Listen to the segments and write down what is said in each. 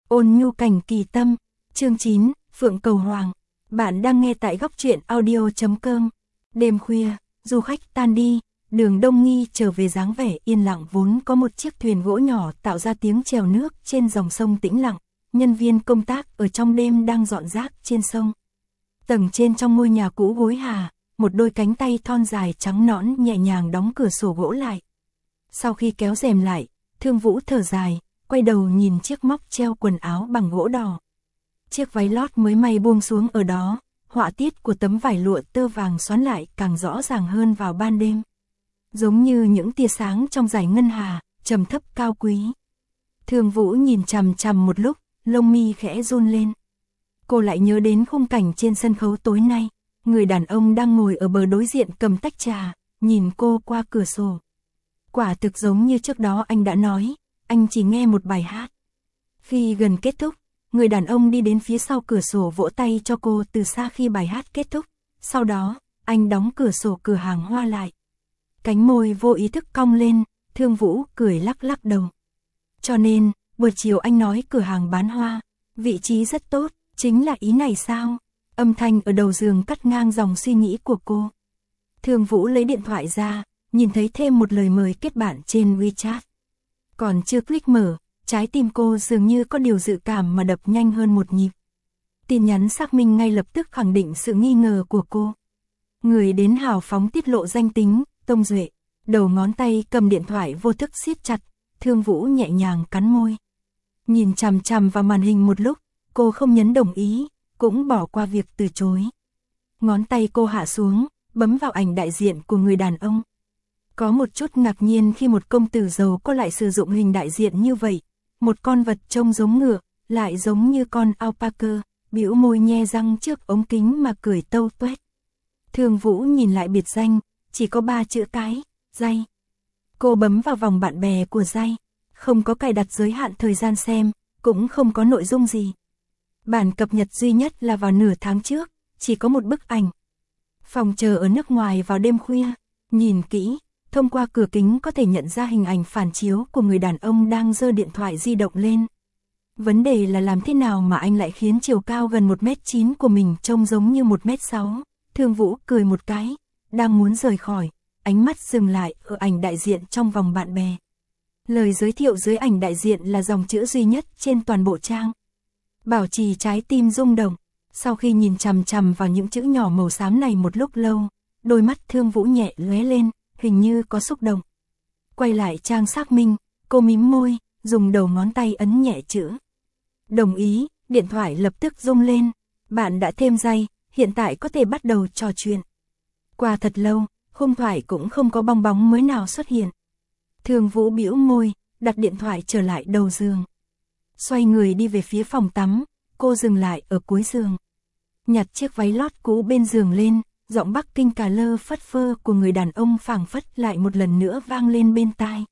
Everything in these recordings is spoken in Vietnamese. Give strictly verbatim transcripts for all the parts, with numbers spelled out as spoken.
Ôn nhu cảnh kỳ tâm, chương chín, Phượng Cầu Hoàng. Bạn đang nghe tại góc truyện audio chấm com. Đêm khuya, du khách tan đi, Đường Đông Nghi trở về dáng vẻ yên lặng vốn có một chiếc thuyền gỗ nhỏ tạo ra tiếng chèo nước trên dòng sông tĩnh lặng. Nhân viên công tác ở trong đêm đang dọn rác trên sông. Tầng trên trong ngôi nhà cũ gối hà, một đôi cánh tay thon dài trắng nõn nhẹ nhàng đóng cửa sổ gỗ lại. Sau khi kéo rèm lại, Thương Vũ thở dài, quay đầu nhìn chiếc móc treo quần áo bằng gỗ đỏ. Chiếc váy lót mới may buông xuống ở đó, họa tiết của tấm vải lụa tơ vàng xoắn lại càng rõ ràng hơn vào ban đêm. Giống như những tia sáng trong dải ngân hà, trầm thấp cao quý. Thương Vũ nhìn chằm chằm một lúc, lông mi khẽ run lên. Cô lại nhớ đến khung cảnh trên sân khấu tối nay, người đàn ông đang ngồi ở bờ đối diện cầm tách trà, nhìn cô qua cửa sổ. Quả thực giống như trước đó anh đã nói, anh chỉ nghe một bài hát. Khi gần kết thúc, người đàn ông đi đến phía sau cửa sổ vỗ tay cho cô từ xa khi bài hát kết thúc. Sau đó, anh đóng cửa sổ cửa hàng hoa lại. Cánh môi vô ý thức cong lên, Thương Vũ cười lắc lắc đầu. Cho nên, buổi chiều anh nói cửa hàng bán hoa, vị trí rất tốt, chính là ý này sao? Âm thanh ở đầu giường cắt ngang dòng suy nghĩ của cô. Thương Vũ lấy điện thoại ra, nhìn thấy thêm một lời mời kết bạn trên WeChat. Còn chưa click mở, trái tim cô dường như có điều dự cảm mà đập nhanh hơn một nhịp. Tin nhắn xác minh ngay lập tức khẳng định sự nghi ngờ của cô. Người đến hào phóng tiết lộ danh tính, Tông Duệ. Đầu ngón tay cầm điện thoại vô thức siết chặt, Thương Vũ nhẹ nhàng cắn môi. Nhìn chằm chằm vào màn hình một lúc, cô không nhấn đồng ý, cũng bỏ qua việc từ chối. Ngón tay cô hạ xuống, bấm vào ảnh đại diện của người đàn ông. Có một chút ngạc nhiên khi một công tử giàu có lại sử dụng hình đại diện như vậy. Một con vật trông giống ngựa, lại giống như con alpaca, bĩu môi nhe răng trước ống kính mà cười tâu tuét. Thương Vũ nhìn lại biệt danh, chỉ có ba chữ cái, Day. Cô bấm vào vòng bạn bè của Day, không có cài đặt giới hạn thời gian xem, cũng không có nội dung gì. Bản cập nhật duy nhất là vào nửa tháng trước, chỉ có một bức ảnh. Phòng chờ ở nước ngoài vào đêm khuya, nhìn kỹ, thông qua cửa kính có thể nhận ra hình ảnh phản chiếu của người đàn ông đang giơ điện thoại di động lên. Vấn đề là làm thế nào mà anh lại khiến chiều cao gần một mét chín của mình trông giống như một mét sáu. Thương Vũ cười một cái, đang muốn rời khỏi, ánh mắt dừng lại ở ảnh đại diện trong vòng bạn bè. Lời giới thiệu dưới ảnh đại diện là dòng chữ duy nhất trên toàn bộ trang. Bảo trì trái tim rung động, sau khi nhìn chằm chằm vào những chữ nhỏ màu xám này một lúc lâu, đôi mắt Thương Vũ nhẹ lóe lên, hình như có xúc động. Quay lại trang xác minh, cô mím môi, dùng đầu ngón tay ấn nhẹ chữ. Đồng ý, điện thoại lập tức rung lên. Bạn đã thêm Day, hiện tại có thể bắt đầu trò chuyện. Qua thật lâu, khung thoại cũng không có bong bóng mới nào xuất hiện. Thương Vũ bĩu môi, đặt điện thoại trở lại đầu giường. Xoay người đi về phía phòng tắm, cô dừng lại ở cuối giường. Nhặt chiếc váy lót cũ bên giường lên, giọng Bắc Kinh cà lơ phất phơ của người đàn ông phảng phất lại một lần nữa vang lên bên tai.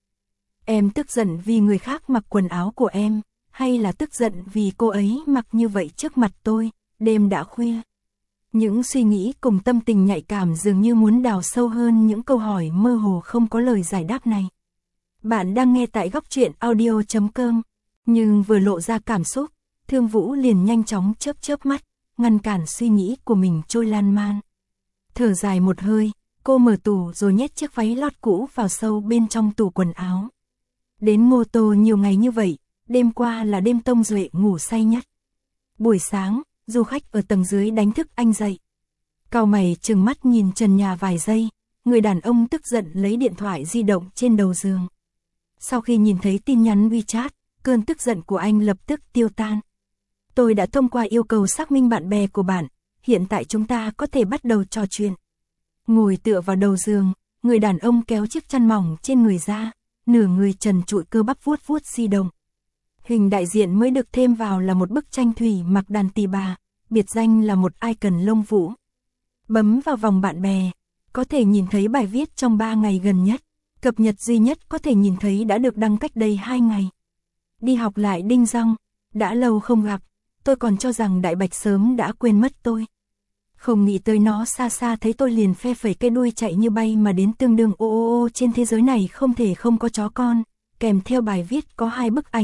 Em tức giận vì người khác mặc quần áo của em, hay là tức giận vì cô ấy mặc như vậy trước mặt tôi, đêm đã khuya. Những suy nghĩ cùng tâm tình nhạy cảm dường như muốn đào sâu hơn những câu hỏi mơ hồ không có lời giải đáp này. Bạn đang nghe tại góc truyện audio chấm com, nhưng vừa lộ ra cảm xúc, Thương Vũ liền nhanh chóng chớp chớp mắt, ngăn cản suy nghĩ của mình trôi lan man. Thở dài một hơi, cô mở tủ rồi nhét chiếc váy lót cũ vào sâu bên trong tủ quần áo. Đến Ngô Tô nhiều ngày như vậy, đêm qua là đêm Tông Duệ ngủ say nhất. Buổi sáng, du khách ở tầng dưới đánh thức anh dậy. Cau mày trừng mắt nhìn trần nhà vài giây, người đàn ông tức giận lấy điện thoại di động trên đầu giường. Sau khi nhìn thấy tin nhắn WeChat, cơn tức giận của anh lập tức tiêu tan. Tôi đã thông qua yêu cầu xác minh bạn bè của bạn, hiện tại chúng ta có thể bắt đầu trò chuyện. Ngồi tựa vào đầu giường, người đàn ông kéo chiếc chăn mỏng trên người ra, nửa người trần trụi cơ bắp vuốt vuốt di động. Hình đại diện mới được thêm vào là một bức tranh thủy mặc đàn tỳ bà, biệt danh là một icon lông vũ. Bấm vào vòng bạn bè, có thể nhìn thấy bài viết trong ba ngày gần nhất, cập nhật duy nhất có thể nhìn thấy đã được đăng cách đây hai ngày. Đi học lại đinh răng, đã lâu không gặp, tôi còn cho rằng Đại Bạch sớm đã quên mất tôi. Không nghĩ tới nó xa xa thấy tôi liền phe phẩy cái đuôi chạy như bay mà đến tương đương ô ô ô trên thế giới này không thể không có chó con, kèm theo bài viết có hai bức ảnh,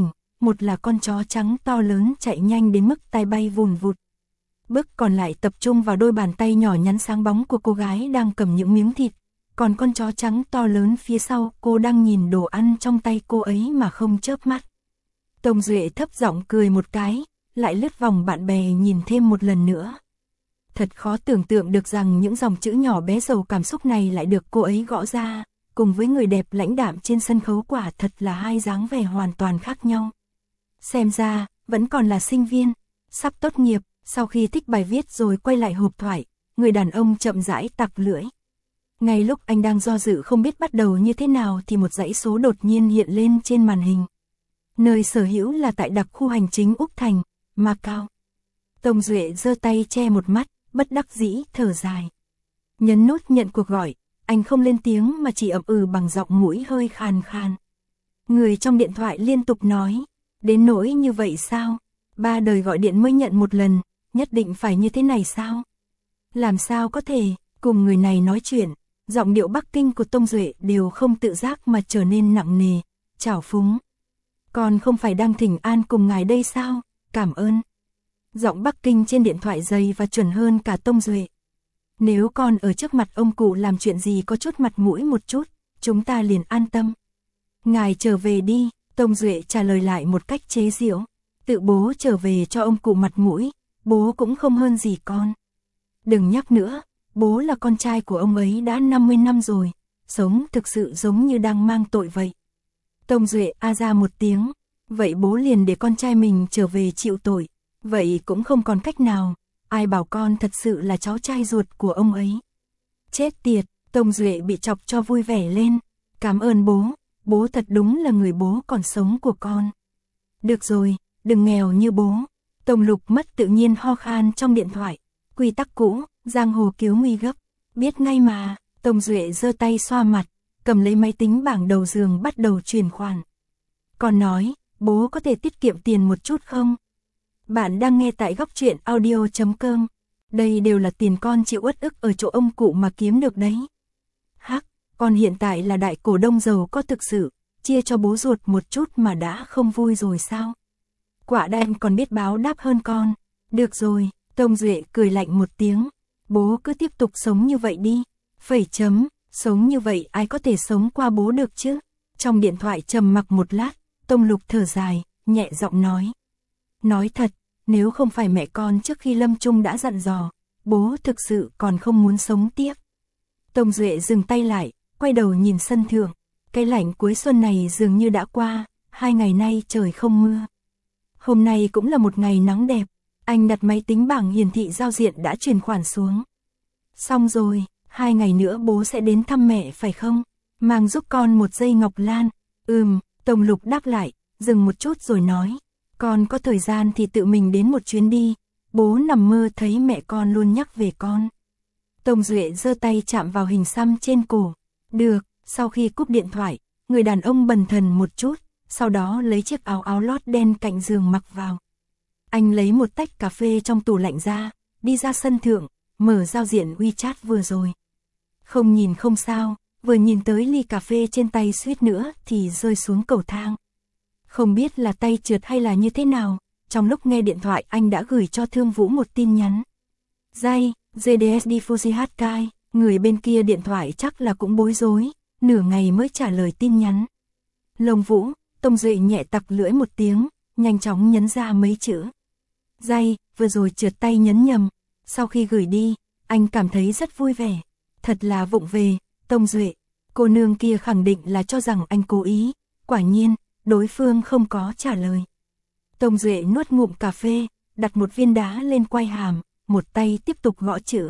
một là con chó trắng to lớn chạy nhanh đến mức tai bay vùn vụt. Bước còn lại tập trung vào đôi bàn tay nhỏ nhắn sáng bóng của cô gái đang cầm những miếng thịt, còn con chó trắng to lớn phía sau cô đang nhìn đồ ăn trong tay cô ấy mà không chớp mắt. Tông Duệ thấp giọng cười một cái, lại lướt vòng bạn bè nhìn thêm một lần nữa. Thật khó tưởng tượng được rằng những dòng chữ nhỏ bé giàu cảm xúc này lại được cô ấy gõ ra, cùng với người đẹp lãnh đạm trên sân khấu quả thật là hai dáng vẻ hoàn toàn khác nhau. Xem ra, vẫn còn là sinh viên, sắp tốt nghiệp, sau khi thích bài viết rồi quay lại hộp thoại, người đàn ông chậm rãi tặc lưỡi. Ngay lúc anh đang do dự không biết bắt đầu như thế nào thì một dãy số đột nhiên hiện lên trên màn hình. Nơi sở hữu là tại đặc khu hành chính Úc Thành, Macau. Tông Duệ giơ tay che một mắt, bất đắc dĩ thở dài. Nhấn nút nhận cuộc gọi, anh không lên tiếng mà chỉ ậm ừ bằng giọng mũi hơi khàn khàn. Người trong điện thoại liên tục nói, đến nỗi như vậy sao? Ba đời gọi điện mới nhận một lần, nhất định phải như thế này sao? Làm sao có thể, cùng người này nói chuyện, giọng điệu Bắc Kinh của Tông Duệ đều không tự giác mà trở nên nặng nề, trào phúng. Còn không phải đang thỉnh an cùng ngài đây sao? Cảm ơn. Giọng Bắc Kinh trên điện thoại dày và chuẩn hơn cả Tông Duệ. Nếu con ở trước mặt ông cụ làm chuyện gì có chút mặt mũi một chút, chúng ta liền an tâm. Ngài trở về đi, Tông Duệ trả lời lại một cách chế giễu. Tự bố trở về cho ông cụ mặt mũi, bố cũng không hơn gì con. Đừng nhắc nữa, bố là con trai của ông ấy đã năm mươi năm rồi, sống thực sự giống như đang mang tội vậy. Tông Duệ a ra một tiếng, vậy bố liền để con trai mình trở về chịu tội, vậy cũng không còn cách nào, ai bảo con thật sự là cháu trai ruột của ông ấy. Chết tiệt, Tông Duệ bị chọc cho vui vẻ lên, cảm ơn bố, bố thật đúng là người bố còn sống của con. Được rồi, đừng nghèo như bố. Tông Lục mất tự nhiên ho khan trong điện thoại, quy tắc cũ, giang hồ cứu nguy gấp, biết ngay mà. Tông Duệ giơ tay xoa mặt, cầm lấy máy tính bảng đầu giường bắt đầu chuyển khoản. Còn nói, bố có thể tiết kiệm tiền một chút không? Bạn đang nghe tại góc truyện audio chấm com. Đây đều là tiền con chịu uất ức ở chỗ ông cụ mà kiếm được đấy. Hắc, con hiện tại là đại cổ đông giàu có thực sự, chia cho bố ruột một chút mà đã không vui rồi sao? Quả đen còn biết báo đáp hơn con. Được rồi, Tông Duệ cười lạnh một tiếng. Bố cứ tiếp tục sống như vậy đi. Phẩy chấm, sống như vậy ai có thể sống qua bố được chứ? Trong điện thoại trầm mặc một lát, Tông Lục thở dài, nhẹ giọng nói. Nói thật, nếu không phải mẹ con trước khi lâm chung đã dặn dò, bố thực sự còn không muốn sống tiếp. Tông Duệ dừng tay lại, quay đầu nhìn sân thượng. Cái lạnh cuối xuân này dường như đã qua, hai ngày nay trời không mưa. Hôm nay cũng là một ngày nắng đẹp, anh đặt máy tính bảng hiển thị giao diện đã chuyển khoản xuống. Xong rồi, hai ngày nữa bố sẽ đến thăm mẹ phải không? Mang giúp con một dây ngọc lan. Ừm, Tông Lục đáp lại, dừng một chút rồi nói. Con có thời gian thì tự mình đến một chuyến đi, bố nằm mơ thấy mẹ con luôn nhắc về con. Tông Duệ giơ tay chạm vào hình xăm trên cổ. Được, sau khi cúp điện thoại, người đàn ông bần thần một chút, sau đó lấy chiếc áo áo lót đen cạnh giường mặc vào. Anh lấy một tách cà phê trong tủ lạnh ra, đi ra sân thượng, mở giao diện WeChat vừa rồi. Không nhìn không sao, vừa nhìn tới ly cà phê trên tay suýt nữa thì rơi xuống cầu thang. Không biết là tay trượt hay là như thế nào, trong lúc nghe điện thoại anh đã gửi cho Thương Vũ một tin nhắn. Dây, giê đê ét đê Fuji Hatkai, người bên kia điện thoại chắc là cũng bối rối, nửa ngày mới trả lời tin nhắn. Lông Vũ, Tông Duệ nhẹ tặc lưỡi một tiếng, nhanh chóng nhấn ra mấy chữ. Dây, vừa rồi trượt tay nhấn nhầm, sau khi gửi đi, anh cảm thấy rất vui vẻ. Thật là vụng về, Tông Duệ, cô nương kia khẳng định là cho rằng anh cố ý, quả nhiên, đối phương không có trả lời. Tông Duệ nuốt ngụm cà phê, đặt một viên đá lên quai hàm, một tay tiếp tục gõ chữ.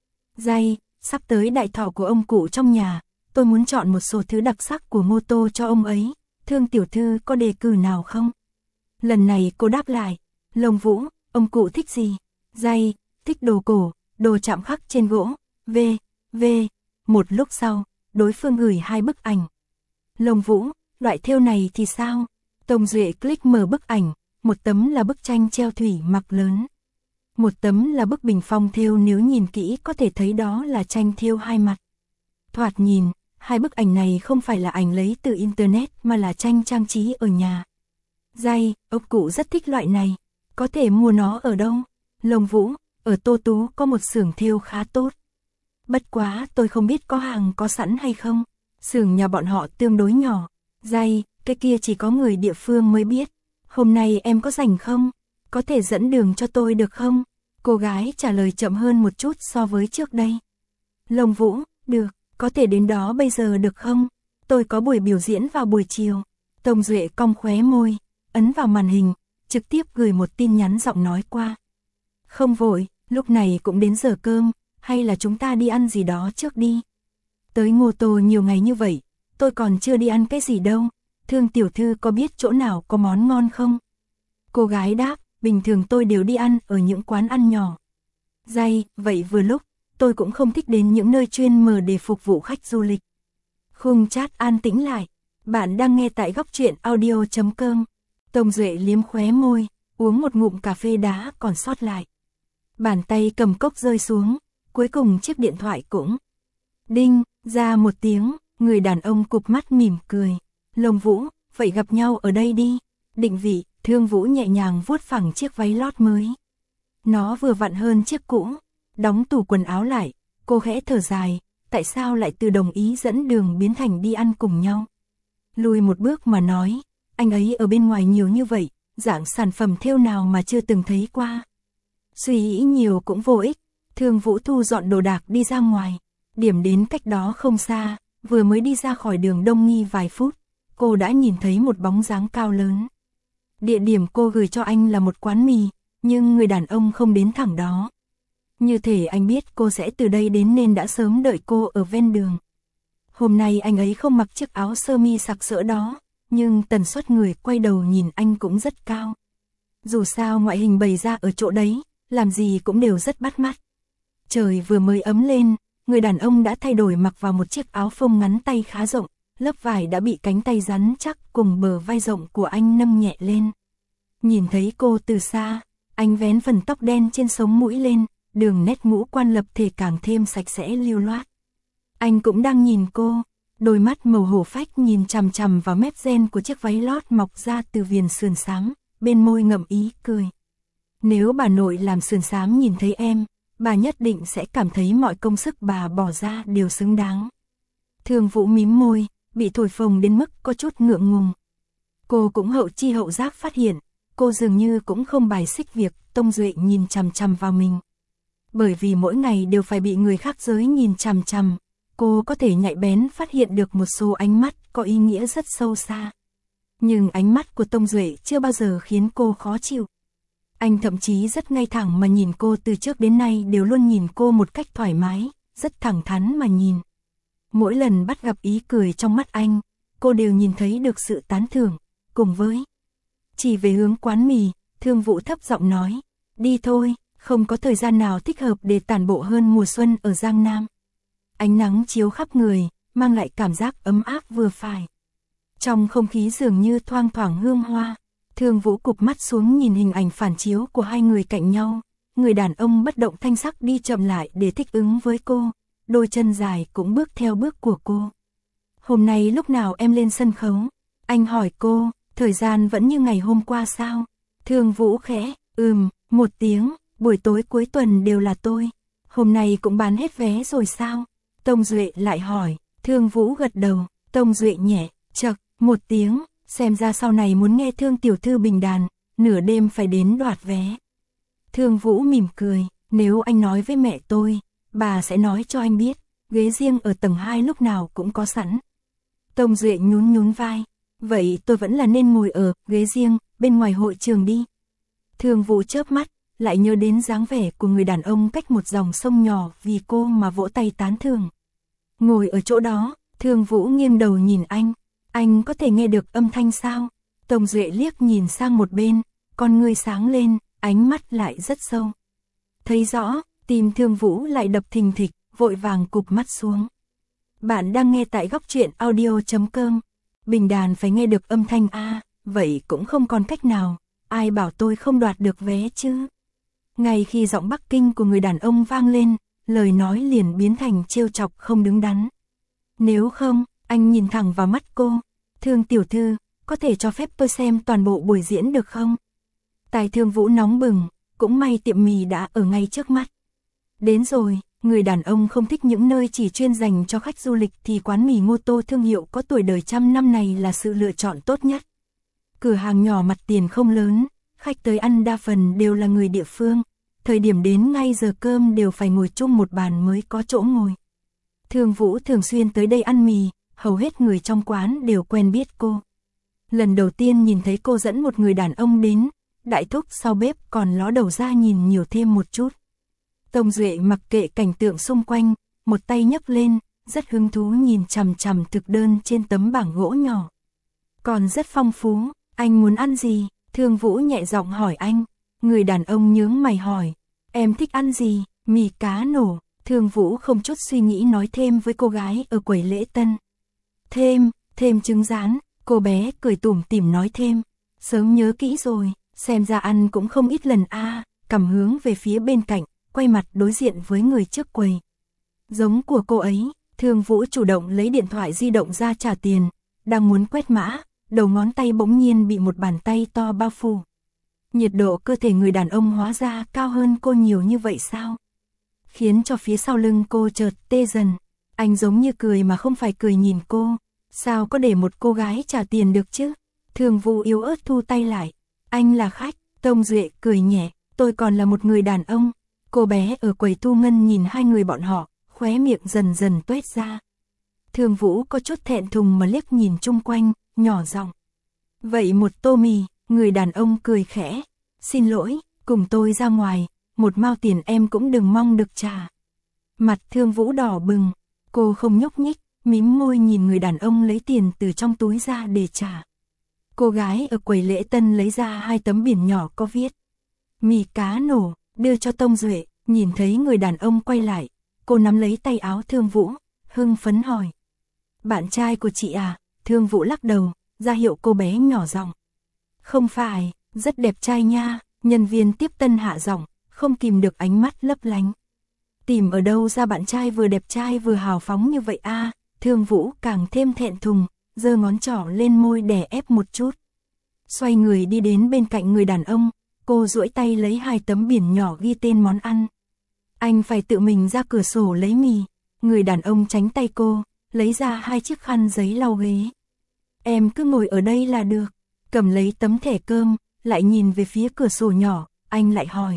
Dây, sắp tới đại thọ của ông cụ trong nhà, tôi muốn chọn một số thứ đặc sắc của mô tô cho ông ấy, Thương tiểu thư có đề cử nào không? Lần này cô đáp lại, Lông Vũ, ông cụ thích gì? Dây, thích đồ cổ, đồ chạm khắc trên gỗ, v, v. Một lúc sau, đối phương gửi hai bức ảnh. Lông Vũ, loại thêu này thì sao? Tông Duệ click mở bức ảnh, một tấm là bức tranh treo thủy mặc lớn. Một tấm là bức bình phong thêu, nếu nhìn kỹ có thể thấy đó là tranh thêu hai mặt. Thoạt nhìn, hai bức ảnh này không phải là ảnh lấy từ internet mà là tranh trang trí ở nhà. Dây, ốc cụ rất thích loại này. Có thể mua nó ở đâu? Lông Vũ, ở Tô Tú có một xưởng thêu khá tốt. Bất quá tôi không biết có hàng có sẵn hay không. Xưởng nhà bọn họ tương đối nhỏ. Dây, cái kia chỉ có người địa phương mới biết. Hôm nay em có rảnh không? Có thể dẫn đường cho tôi được không? Cô gái trả lời chậm hơn một chút so với trước đây. Lông Vũ, được, có thể đến đó bây giờ được không? Tôi có buổi biểu diễn vào buổi chiều. Tông Duệ cong khóe môi, ấn vào màn hình, trực tiếp gửi một tin nhắn giọng nói qua. Không vội, lúc này cũng đến giờ cơm, hay là chúng ta đi ăn gì đó trước đi. Tới Ngô Tô nhiều ngày như vậy, tôi còn chưa đi ăn cái gì đâu. Thương tiểu thư có biết chỗ nào có món ngon không? Cô gái đáp, bình thường tôi đều đi ăn ở những quán ăn nhỏ. Dây, vậy vừa lúc, tôi cũng không thích đến những nơi chuyên mở để phục vụ khách du lịch. Khung chat an tĩnh lại. Bạn đang nghe tại góc truyện audio chấm com. Tông Duệ liếm khóe môi, uống một ngụm cà phê đá còn sót lại. Bàn tay cầm cốc rơi xuống, cuối cùng chiếc điện thoại cũng đinh ra một tiếng, người đàn ông cụp mắt mỉm cười. Lông Vũ, vậy gặp nhau ở đây đi. Định vị, Thương Vũ nhẹ nhàng vuốt phẳng chiếc váy lót mới. Nó vừa vặn hơn chiếc cũ. Đóng tủ quần áo lại, cô khẽ thở dài, tại sao lại từ đồng ý dẫn đường biến thành đi ăn cùng nhau. Lùi một bước mà nói, anh ấy ở bên ngoài nhiều như vậy, dạng sản phẩm thêu nào mà chưa từng thấy qua. Suy nghĩ nhiều cũng vô ích. Thương Vũ thu dọn đồ đạc đi ra ngoài. Điểm đến cách đó không xa, vừa mới đi ra khỏi đường Đông Nghi vài phút, cô đã nhìn thấy một bóng dáng cao lớn. Địa điểm cô gửi cho anh là một quán mì, nhưng người đàn ông không đến thẳng đó. Như thể anh biết cô sẽ từ đây đến nên đã sớm đợi cô ở ven đường. Hôm nay anh ấy không mặc chiếc áo sơ mi sặc sỡ đó, nhưng tần suất người quay đầu nhìn anh cũng rất cao. Dù sao ngoại hình bày ra ở chỗ đấy, làm gì cũng đều rất bắt mắt. Trời vừa mới ấm lên, người đàn ông đã thay đổi mặc vào một chiếc áo phông ngắn tay khá rộng, lớp vải đã bị cánh tay rắn chắc cùng bờ vai rộng của anh nâng nhẹ lên. Nhìn thấy cô từ xa, anh vén phần tóc đen trên sống mũi lên, đường nét ngũ quan lập thể càng thêm sạch sẽ lưu loát. Anh cũng đang nhìn cô, đôi mắt màu hổ phách nhìn chằm chằm vào mép ren của chiếc váy lót mọc ra từ viền sườn xám, bên môi ngậm ý cười. Nếu bà nội làm sườn xám nhìn thấy em, bà nhất định sẽ cảm thấy mọi công sức bà bỏ ra đều xứng đáng. Thương Vũ mím môi, bị thổi phồng đến mức có chút ngượng ngùng. Cô cũng hậu chi hậu giác phát hiện, cô dường như cũng không bài xích việc Tông Duệ nhìn chằm chằm vào mình. Bởi vì mỗi ngày đều phải bị người khác giới nhìn chằm chằm, cô có thể nhạy bén phát hiện được một số ánh mắt có ý nghĩa rất sâu xa. Nhưng ánh mắt của Tông Duệ chưa bao giờ khiến cô khó chịu. Anh thậm chí rất ngay thẳng mà nhìn cô, từ trước đến nay đều luôn nhìn cô một cách thoải mái, rất thẳng thắn mà nhìn. Mỗi lần bắt gặp ý cười trong mắt anh, cô đều nhìn thấy được sự tán thưởng, cùng với chỉ về hướng quán mì, Thương Vũ thấp giọng nói, đi thôi, không có thời gian nào thích hợp để tản bộ hơn mùa xuân ở Giang Nam. Ánh nắng chiếu khắp người, mang lại cảm giác ấm áp vừa phải. Trong không khí dường như thoang thoảng hương hoa. Thương Vũ cụp mắt xuống nhìn hình ảnh phản chiếu của hai người cạnh nhau. Người đàn ông bất động thanh sắc đi chậm lại để thích ứng với cô. Đôi chân dài cũng bước theo bước của cô. Hôm nay lúc nào em lên sân khấu? Anh hỏi cô, thời gian vẫn như ngày hôm qua sao? Thương Vũ khẽ, ừm, một tiếng, buổi tối cuối tuần đều là tôi. Hôm nay cũng bán hết vé rồi sao? Tông Duệ lại hỏi. Thương Vũ gật đầu. Tông Duệ nhẹ, chậc, một tiếng. Xem ra sau này muốn nghe Thương tiểu thư bình đàn, nửa đêm phải đến đoạt vé. Thương Vũ mỉm cười, nếu anh nói với mẹ tôi, bà sẽ nói cho anh biết, ghế riêng ở tầng hai lúc nào cũng có sẵn. Tông Duệ nhún nhún vai, vậy tôi vẫn là nên ngồi ở ghế riêng, bên ngoài hội trường đi. Thương Vũ chớp mắt, lại nhớ đến dáng vẻ của người đàn ông cách một dòng sông nhỏ vì cô mà vỗ tay tán thưởng. Ngồi ở chỗ đó, Thương Vũ nghiêng đầu nhìn anh. Anh có thể nghe được âm thanh sao? Tông Duệ liếc nhìn sang một bên, con ngươi sáng lên, ánh mắt lại rất sâu. Thấy rõ, tim Thương Vũ lại đập thình thịch, vội vàng cụp mắt xuống. Bạn đang nghe tại góc truyện audio chấm com. Bình đàn phải nghe được âm thanh a, vậy cũng không còn cách nào, ai bảo tôi không đoạt được vé chứ? Ngay khi giọng Bắc Kinh của người đàn ông vang lên, lời nói liền biến thành trêu chọc không đứng đắn. Nếu không, anh nhìn thẳng vào mắt cô, Thương tiểu thư, có thể cho phép tôi xem toàn bộ buổi diễn được không? Tài Thương Vũ nóng bừng, cũng may tiệm mì đã ở ngay trước mắt. Đến rồi, người đàn ông không thích những nơi chỉ chuyên dành cho khách du lịch thì quán mì Ngô Tô thương hiệu có tuổi đời trăm năm này là sự lựa chọn tốt nhất. Cửa hàng nhỏ mặt tiền không lớn, khách tới ăn đa phần đều là người địa phương, thời điểm đến ngay giờ cơm đều phải ngồi chung một bàn mới có chỗ ngồi. Thương Vũ thường xuyên tới đây ăn mì, hầu hết người trong quán đều quen biết cô. Lần đầu tiên nhìn thấy cô dẫn một người đàn ông đến, đại thúc sau bếp còn ló đầu ra nhìn nhiều thêm một chút. Tông Duệ mặc kệ cảnh tượng xung quanh, một tay nhấc lên, rất hứng thú nhìn chằm chằm thực đơn trên tấm bảng gỗ nhỏ. Còn rất phong phú, anh muốn ăn gì? Thương Vũ nhẹ giọng hỏi anh. Người đàn ông nhướng mày hỏi, em thích ăn gì? Mì cá nổ. Thương Vũ không chút suy nghĩ nói thêm với cô gái ở quầy lễ tân. Thêm, thêm trứng rán. Cô bé cười tủm tỉm nói thêm. Sớm nhớ kỹ rồi, xem ra ăn cũng không ít lần a. À, cầm hướng về phía bên cạnh, quay mặt đối diện với người trước quầy. Giống của cô ấy, Thương Vũ chủ động lấy điện thoại di động ra trả tiền, đang muốn quét mã, đầu ngón tay bỗng nhiên bị một bàn tay to bao phủ. Nhiệt độ cơ thể người đàn ông hóa ra cao hơn cô nhiều như vậy sao? Khiến cho phía sau lưng cô chợt tê dần. Anh giống như cười mà không phải cười nhìn cô. Sao có để một cô gái trả tiền được chứ? Thương Vũ yếu ớt thu tay lại. Anh là khách. Tông Duệ cười nhẹ. Tôi còn là một người đàn ông. Cô bé ở quầy thu ngân nhìn hai người bọn họ, khóe miệng dần dần tuét ra. Thương Vũ có chút thẹn thùng mà liếc nhìn chung quanh, nhỏ giọng. Vậy một tô mì, người đàn ông cười khẽ. Xin lỗi, cùng tôi ra ngoài, một mao tiền em cũng đừng mong được trả. Mặt Thương Vũ đỏ bừng, cô không nhúc nhích, mím môi nhìn người đàn ông lấy tiền từ trong túi ra để trả. Cô gái ở quầy lễ tân lấy ra hai tấm biển nhỏ có viết. Mì cá nổ, đưa cho Tông Duệ, nhìn thấy người đàn ông quay lại, cô nắm lấy tay áo Thương Vũ, hưng phấn hỏi. Bạn trai của chị à? Thương Vũ lắc đầu, ra hiệu cô bé nhỏ giọng. Không phải, rất đẹp trai nha, nhân viên tiếp tân hạ giọng, không kìm được ánh mắt lấp lánh. Tìm ở đâu ra bạn trai vừa đẹp trai vừa hào phóng như vậy a? À? Thương Vũ càng thêm thẹn thùng, giơ ngón trỏ lên môi đè ép một chút. Xoay người đi đến bên cạnh người đàn ông, cô duỗi tay lấy hai tấm biển nhỏ ghi tên món ăn. Anh phải tự mình ra cửa sổ lấy mì. Người đàn ông tránh tay cô, lấy ra hai chiếc khăn giấy lau ghế. Em cứ ngồi ở đây là được. Cầm lấy tấm thẻ cơm, lại nhìn về phía cửa sổ nhỏ, anh lại hỏi.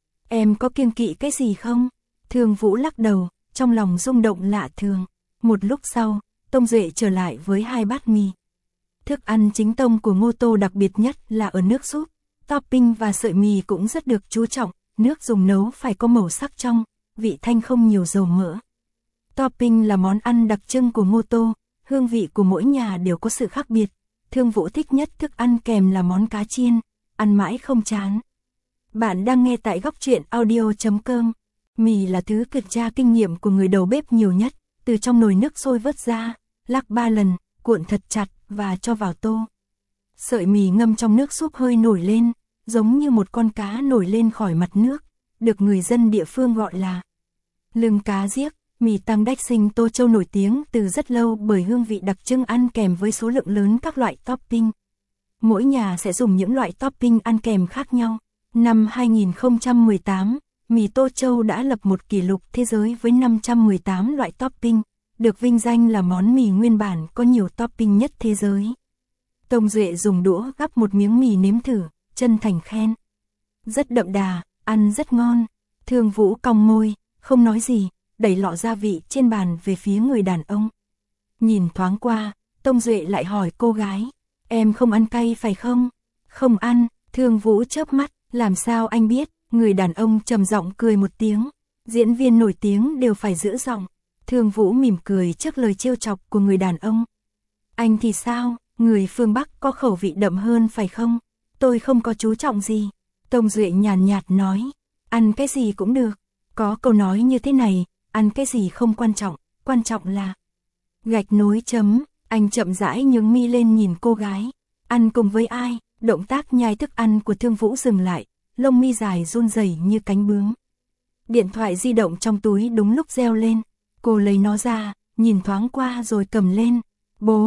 Em có kiêng kỵ cái gì không? Thương Vũ lắc đầu, trong lòng rung động lạ thường. Một lúc sau, Tông Duệ trở lại với hai bát mì. Thức ăn chính tông của Ngô Tô đặc biệt nhất là ở nước súp. Topping và sợi mì cũng rất được chú trọng, nước dùng nấu phải có màu sắc trong, vị thanh không nhiều dầu mỡ. Topping là món ăn đặc trưng của Ngô Tô, hương vị của mỗi nhà đều có sự khác biệt. Thương Vũ thích nhất thức ăn kèm là món cá chiên, ăn mãi không chán. Bạn đang nghe tại góc truyện audio chấm com. Mì là thứ kiểm tra kinh nghiệm của người đầu bếp nhiều nhất, từ trong nồi nước sôi vớt ra, lắc ba lần, cuộn thật chặt và cho vào tô. Sợi mì ngâm trong nước súp hơi nổi lên, giống như một con cá nổi lên khỏi mặt nước, được người dân địa phương gọi là lưng cá giếc. Mì Tăng Đách Sinh Tô Châu nổi tiếng từ rất lâu bởi hương vị đặc trưng ăn kèm với số lượng lớn các loại topping. Mỗi nhà sẽ dùng những loại topping ăn kèm khác nhau. Năm hai nghìn không trăm mười tám, mì Tô Châu đã lập một kỷ lục thế giới với năm trăm mười tám loại topping, được vinh danh là món mì nguyên bản có nhiều topping nhất thế giới. Tông Duệ dùng đũa gắp một miếng mì nếm thử, chân thành khen. Rất đậm đà, ăn rất ngon. Thương Vũ cong môi, không nói gì, đẩy lọ gia vị trên bàn về phía người đàn ông. Nhìn thoáng qua, Tông Duệ lại hỏi cô gái, em không ăn cay phải không? Không ăn. Thương Vũ chớp mắt, làm sao anh biết? Người đàn ông trầm giọng cười một tiếng. Diễn viên nổi tiếng đều phải giữ giọng. Thương Vũ mỉm cười trước lời trêu chọc của người đàn ông. Anh thì sao? Người phương Bắc có khẩu vị đậm hơn phải không? Tôi không có chú trọng gì. Tông Duệ nhàn nhạt nói, ăn cái gì cũng được. Có câu nói như thế này, ăn cái gì không quan trọng, quan trọng là gạch nối chấm. Anh chậm rãi nhướng mi lên nhìn cô gái. Ăn cùng với ai? Động tác nhai thức ăn của Thương Vũ dừng lại, lông mi dài run rẩy như cánh bướm. Điện thoại di động trong túi đúng lúc reo lên. Cô lấy nó ra, nhìn thoáng qua rồi cầm lên. Bố,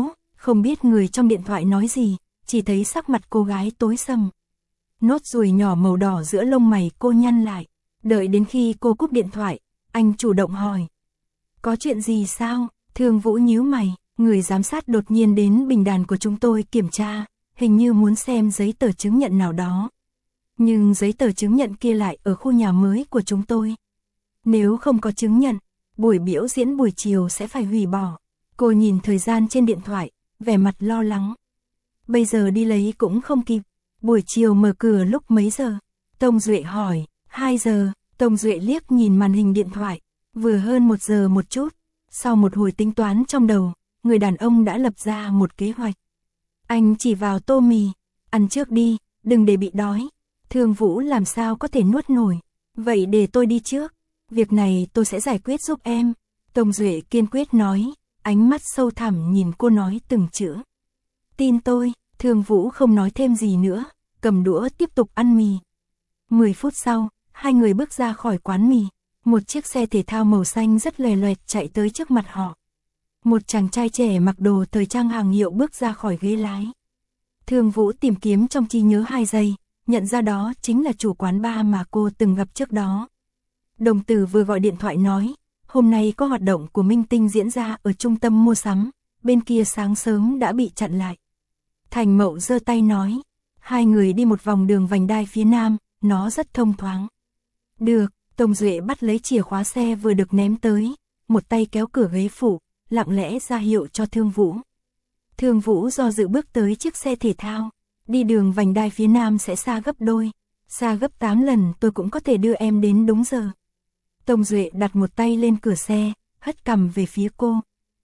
Không biết người trong điện thoại nói gì, chỉ thấy sắc mặt cô gái tối sầm. Nốt ruồi nhỏ màu đỏ giữa lông mày cô nhăn lại. Đợi đến khi cô cúp điện thoại, anh chủ động hỏi. Có chuyện gì sao? Thương Vũ nhíu mày, người giám sát đột nhiên đến bình đàn của chúng tôi kiểm tra, hình như muốn xem giấy tờ chứng nhận nào đó. Nhưng giấy tờ chứng nhận kia lại ở khu nhà mới của chúng tôi. Nếu không có chứng nhận, buổi biểu diễn buổi chiều sẽ phải hủy bỏ. Cô nhìn thời gian trên điện thoại, vẻ mặt lo lắng. Bây giờ đi lấy cũng không kịp. Buổi chiều mở cửa lúc mấy giờ? Tông Duệ hỏi. hai giờ. Tông Duệ liếc nhìn màn hình điện thoại. Vừa hơn một giờ một chút. Sau một hồi tính toán trong đầu, người đàn ông đã lập ra một kế hoạch. Anh chỉ vào tô mì. Ăn trước đi, đừng để bị đói. Thương Vũ làm sao có thể nuốt nổi. Vậy để tôi đi trước. Việc này tôi sẽ giải quyết giúp em. Tông Duệ kiên quyết nói. Ánh mắt sâu thẳm nhìn cô nói từng chữ. Tin tôi. Thương Vũ không nói thêm gì nữa, cầm đũa tiếp tục ăn mì. mười phút sau, hai người bước ra khỏi quán mì. Một chiếc xe thể thao màu xanh rất lòe loẹt chạy tới trước mặt họ. Một chàng trai trẻ mặc đồ thời trang hàng hiệu bước ra khỏi ghế lái. Thương Vũ tìm kiếm trong trí nhớ hai giây, nhận ra đó chính là chủ quán bar mà cô từng gặp trước đó. Đồng tử vừa gọi điện thoại nói, hôm nay có hoạt động của minh tinh diễn ra ở trung tâm mua sắm, bên kia sáng sớm đã bị chặn lại. Thành Mậu giơ tay nói, hai người đi một vòng đường vành đai phía nam, nó rất thông thoáng. Được, Tông Duệ bắt lấy chìa khóa xe vừa được ném tới, một tay kéo cửa ghế phụ, lặng lẽ ra hiệu cho Thương Vũ. Thương Vũ do dự bước tới chiếc xe thể thao, đi đường vành đai phía nam sẽ xa gấp đôi, xa gấp tám lần tôi cũng có thể đưa em đến đúng giờ. Tông Duệ đặt một tay lên cửa xe, hất cằm về phía cô.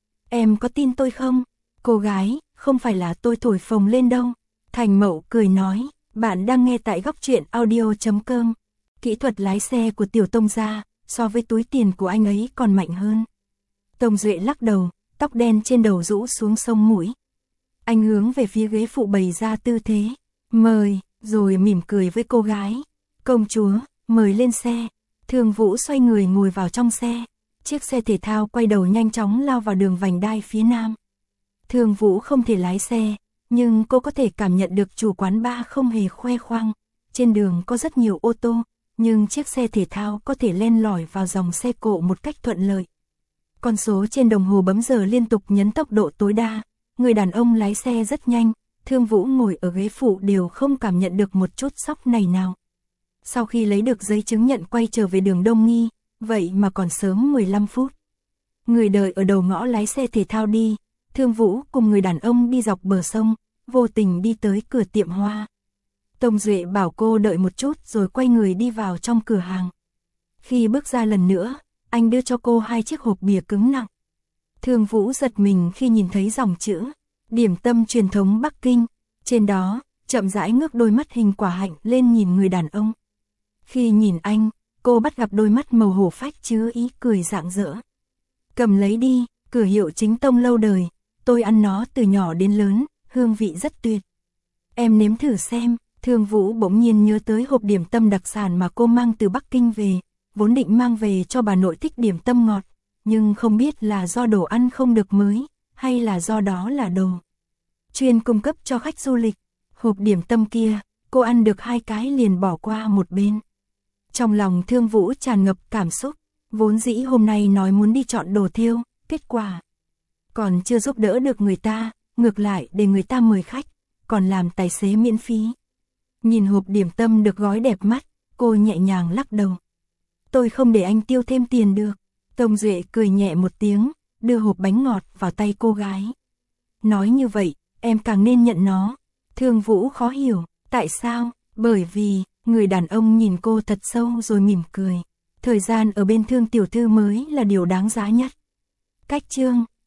Em có tin tôi không? Cô gái, không phải là tôi thổi phồng lên đâu. Thành Mậu cười nói, bạn đang nghe tại góc truyện audio chấm com. Kỹ thuật lái xe của tiểu Tông gia, so với túi tiền của anh ấy còn mạnh hơn. Tông Duệ lắc đầu, tóc đen trên đầu rũ xuống sống mũi. Anh hướng về phía ghế phụ bày ra tư thế, mời, rồi mỉm cười với cô gái. Công chúa, mời lên xe. Thương Vũ xoay người ngồi vào trong xe. Chiếc xe thể thao quay đầu nhanh chóng lao vào đường vành đai phía nam. Thương Vũ không thể lái xe, nhưng cô có thể cảm nhận được chủ quán bar không hề khoe khoang. Trên đường có rất nhiều ô tô, nhưng chiếc xe thể thao có thể len lỏi vào dòng xe cộ một cách thuận lợi. Con số trên đồng hồ bấm giờ liên tục nhấn tốc độ tối đa. Người đàn ông lái xe rất nhanh, Thương Vũ ngồi ở ghế phụ đều không cảm nhận được một chút sóc này nào. Sau khi lấy được giấy chứng nhận quay trở về đường Đông Nghi, vậy mà còn sớm mười lăm phút. Người đợi ở đầu ngõ lái xe thể thao đi, Thương Vũ cùng người đàn ông đi dọc bờ sông, vô tình đi tới cửa tiệm hoa. Tông Duệ bảo cô đợi một chút rồi quay người đi vào trong cửa hàng. Khi bước ra lần nữa, anh đưa cho cô hai chiếc hộp bìa cứng nặng. Thương Vũ giật mình khi nhìn thấy dòng chữ điểm tâm truyền thống Bắc Kinh. Trên đó, chậm rãi ngước đôi mắt hình quả hạnh lên nhìn người đàn ông. Khi nhìn anh, cô bắt gặp đôi mắt màu hổ phách chứa ý cười rạng rỡ. Cầm lấy đi, cửa hiệu chính tông lâu đời, tôi ăn nó từ nhỏ đến lớn, hương vị rất tuyệt. Em nếm thử xem. Thương Vũ bỗng nhiên nhớ tới hộp điểm tâm đặc sản mà cô mang từ Bắc Kinh về, vốn định mang về cho bà nội thích điểm tâm ngọt, nhưng không biết là do đồ ăn không được mới, hay là do đó là đồ chuyên cung cấp cho khách du lịch. Hộp điểm tâm kia, cô ăn được hai cái liền bỏ qua một bên. Trong lòng Thương Vũ tràn ngập cảm xúc, vốn dĩ hôm nay nói muốn đi chọn đồ thiêu, kết quả còn chưa giúp đỡ được người ta, ngược lại để người ta mời khách, còn làm tài xế miễn phí. Nhìn hộp điểm tâm được gói đẹp mắt, cô nhẹ nhàng lắc đầu. Tôi không để anh tiêu thêm tiền được. Tông Duệ cười nhẹ một tiếng, đưa hộp bánh ngọt vào tay cô gái. Nói như vậy, em càng nên nhận nó. Thương Vũ khó hiểu, tại sao? Bởi vì, người đàn ông nhìn cô thật sâu rồi mỉm cười. Thời gian ở bên Thương tiểu thư mới là điều đáng giá nhất. Cách chương